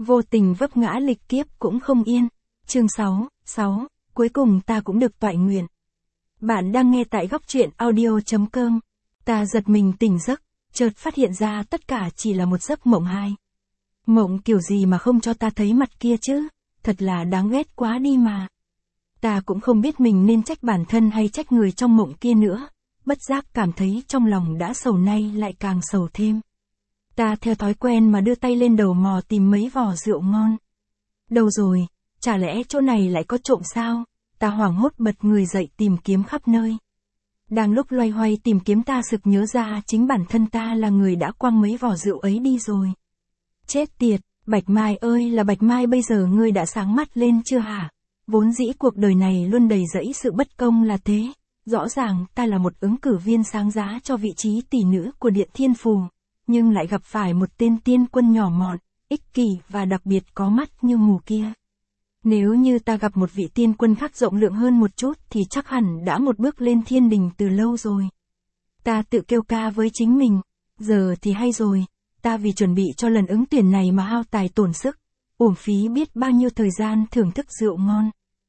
Vô tình vấp ngã lịch kiếp cũng không yên. Chương 6, cuối cùng ta cũng được toại nguyện. Bạn đang nghe tại góc truyện audio.com. Ta giật mình tỉnh giấc, chợt phát hiện ra tất cả chỉ là một giấc mộng hai. Mộng kiểu gì mà không cho ta thấy mặt kia chứ, thật là đáng ghét quá đi mà. Ta cũng không biết mình nên trách bản thân hay trách người trong mộng kia nữa, bất giác cảm thấy trong lòng đã sầu nay lại càng sầu thêm. Ta theo thói quen mà đưa tay lên đầu mò tìm mấy vò rượu ngon. Đâu rồi, chả lẽ chỗ này lại có trộm sao? Ta hoảng hốt bật người dậy tìm kiếm khắp nơi. Đang lúc loay hoay tìm kiếm ta sực nhớ ra chính bản thân ta là người đã quăng mấy vò rượu ấy đi rồi. Chết tiệt, Bạch Mai ơi là Bạch Mai, bây giờ ngươi đã sáng mắt lên chưa hả? Vốn dĩ cuộc đời này luôn đầy rẫy sự bất công là thế. Rõ ràng ta là một ứng cử viên sáng giá cho vị trí tỷ nữ của Điện Thiên Phù, nhưng lại gặp phải một tên tiên quân nhỏ mọn, ích kỷ và đặc biệt có mắt như mù kia. Nếu như ta gặp một vị tiên quân khác rộng lượng hơn một chút thì chắc hẳn đã một bước lên thiên đình từ lâu rồi. Ta tự kêu ca với chính mình, giờ thì hay rồi, ta vì chuẩn bị cho lần ứng tuyển này mà hao tài tổn sức, uổng phí biết bao nhiêu thời gian thưởng thức rượu ngon.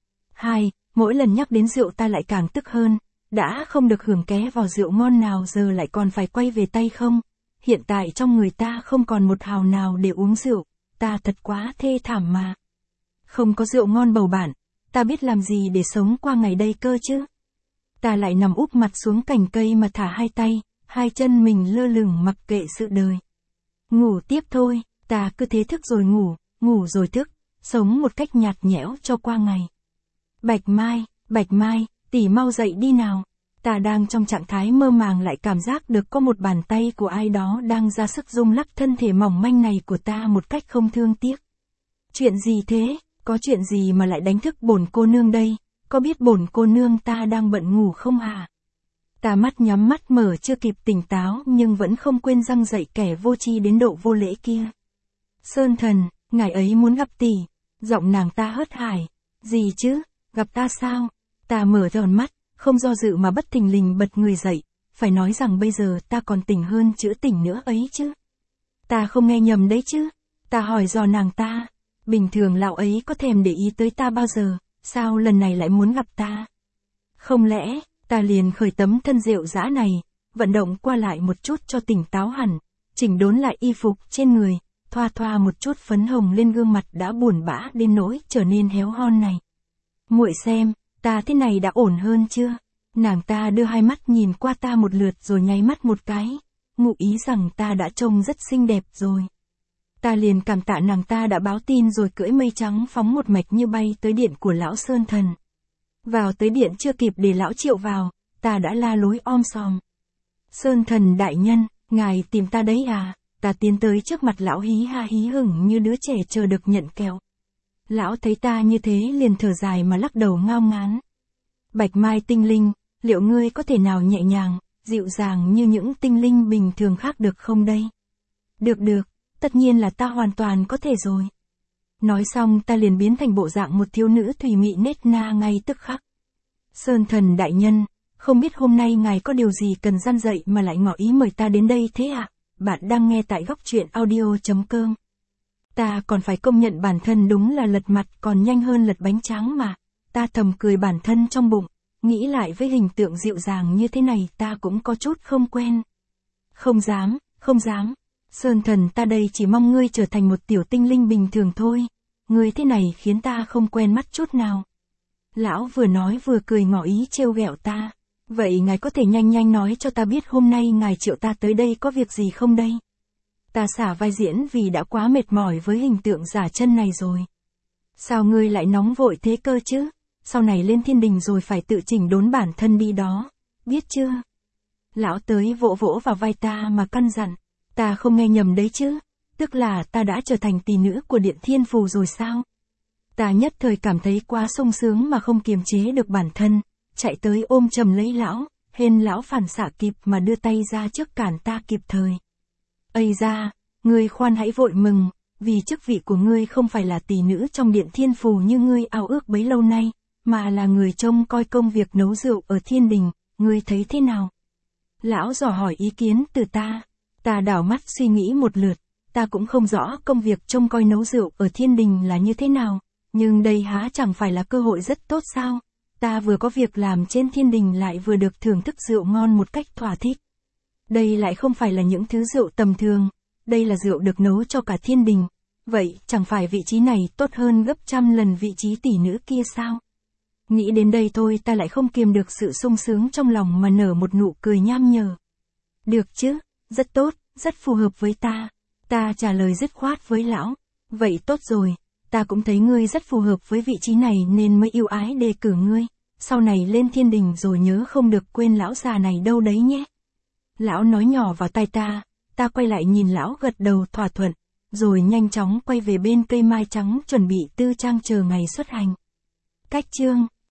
Mỗi lần nhắc đến rượu ta lại càng tức hơn, đã không được hưởng ké vào rượu ngon nào giờ lại còn phải quay về tay không. Hiện tại trong người ta không còn một hào nào để uống rượu, ta thật quá thê thảm mà. Không có rượu ngon bầu bạn, ta biết làm gì để sống qua ngày đây cơ chứ. Ta lại nằm úp mặt xuống cành cây mà thả hai tay, hai chân mình lơ lửng mặc kệ sự đời. Ngủ tiếp thôi, ta cứ thế thức rồi ngủ, ngủ rồi thức, sống một cách nhạt nhẽo cho qua ngày. Bạch Mai, tỷ mau dậy đi nào. Ta đang trong trạng thái mơ màng lại cảm giác được có một bàn tay của ai đó đang ra sức rung lắc thân thể mỏng manh này của ta một cách không thương tiếc. Chuyện gì thế? Có chuyện gì mà lại đánh thức bổn cô nương đây? Có biết bổn cô nương ta đang bận ngủ không hả? Ta mắt nhắm mắt mở chưa kịp tỉnh táo nhưng vẫn không quên răng dậy kẻ vô tri đến độ vô lễ kia. Sơn thần, ngài ấy muốn gặp tỷ. Giọng nàng ta hớt hải. Gì chứ? Gặp ta sao? Ta mở tròn mắt, không do dự mà bất thình lình bật người dậy, phải nói rằng bây giờ ta còn tỉnh hơn chữ tỉnh nữa ấy chứ. Ta không nghe nhầm đấy chứ? Ta hỏi dò nàng ta, bình thường lão ấy có thèm để ý tới ta bao giờ, sao lần này lại muốn gặp ta? Không lẽ, ta liền khởi tấm thân rượu dã này, vận động qua lại một chút cho tỉnh táo hẳn, chỉnh đốn lại y phục trên người, thoa thoa một chút phấn hồng lên gương mặt đã buồn bã đến nỗi trở nên héo hon này. Muội xem, ta thế này đã ổn hơn chưa? Nàng ta đưa hai mắt nhìn qua ta một lượt rồi nháy mắt một cái, ngụ ý rằng ta đã trông rất xinh đẹp rồi. Ta liền cảm tạ nàng ta đã báo tin rồi cưỡi mây trắng phóng một mạch như bay tới điện của lão Sơn Thần. Vào tới điện chưa kịp để lão triệu vào, ta đã la lối om sòm. Sơn Thần đại nhân, ngài tìm ta đấy à? Ta tiến tới trước mặt lão hí ha hí hửng như đứa trẻ chờ được nhận kẹo. Lão thấy ta như thế liền thở dài mà lắc đầu ngao ngán. Bạch Mai tinh linh, liệu ngươi có thể nào nhẹ nhàng, dịu dàng như những tinh linh bình thường khác được không đây? Được, tất nhiên là ta hoàn toàn có thể rồi. Nói xong ta liền biến thành bộ dạng một thiếu nữ thùy mị nết na ngay tức khắc. Sơn thần đại nhân, không biết hôm nay ngài có điều gì cần răn dạy mà lại ngỏ ý mời ta đến đây thế ạ? Bạn đang nghe tại góc truyện audio.com. Ta còn phải công nhận bản thân đúng là lật mặt còn nhanh hơn lật bánh tráng mà. Ta thầm cười bản thân trong bụng, nghĩ lại với hình tượng dịu dàng như thế này ta cũng có chút không quen. Không dám. Sơn thần ta đây chỉ mong ngươi trở thành một tiểu tinh linh bình thường thôi. Ngươi thế này khiến ta không quen mắt chút nào. Lão vừa nói vừa cười ngỏ ý trêu ghẹo ta. Vậy ngài có thể nhanh nói cho ta biết hôm nay ngài triệu ta tới đây có việc gì không đây? Ta xả vai diễn vì đã quá mệt mỏi với hình tượng giả chân này rồi. Sao ngươi lại nóng vội thế cơ chứ? Sau này lên thiên đình rồi phải tự chỉnh đốn bản thân đi đó, biết chưa? Lão tới vỗ vỗ vào vai ta mà căn dặn, ta không nghe nhầm đấy chứ? Tức là ta đã trở thành tỷ nữ của Điện Thiên Phù rồi sao? Ta nhất thời cảm thấy quá sung sướng mà không kiềm chế được bản thân, chạy tới ôm chầm lấy lão, hên lão phản xạ kịp mà đưa tay ra trước cản ta kịp thời. Ây da, ngươi khoan hãy vội mừng, vì chức vị của ngươi không phải là tỷ nữ trong Điện Thiên Phù như ngươi ao ước bấy lâu nay, mà là người trông coi công việc nấu rượu ở thiên đình, ngươi thấy thế nào? Lão dò hỏi ý kiến từ ta đảo mắt suy nghĩ một lượt, ta cũng không rõ công việc trông coi nấu rượu ở thiên đình là như thế nào, nhưng đây há chẳng phải là cơ hội rất tốt sao? Ta vừa có việc làm trên thiên đình lại vừa được thưởng thức rượu ngon một cách thỏa thích. Đây lại không phải là những thứ rượu tầm thường, đây là rượu được nấu cho cả thiên đình. Vậy, chẳng phải vị trí này tốt hơn gấp trăm lần vị trí tỷ nữ kia sao? Nghĩ đến đây thôi ta lại không kiềm được sự sung sướng trong lòng mà nở một nụ cười nham nhở. Được chứ, rất tốt, rất phù hợp với ta. Ta trả lời dứt khoát với lão. Vậy tốt rồi, ta cũng thấy ngươi rất phù hợp với vị trí này nên mới yêu ái đề cử ngươi. Sau này lên thiên đình rồi nhớ không được quên lão già này đâu đấy nhé. Lão nói nhỏ vào tai ta quay lại nhìn lão gật đầu thỏa thuận, rồi nhanh chóng quay về bên cây mai trắng chuẩn bị tư trang chờ ngày xuất hành. Cách chương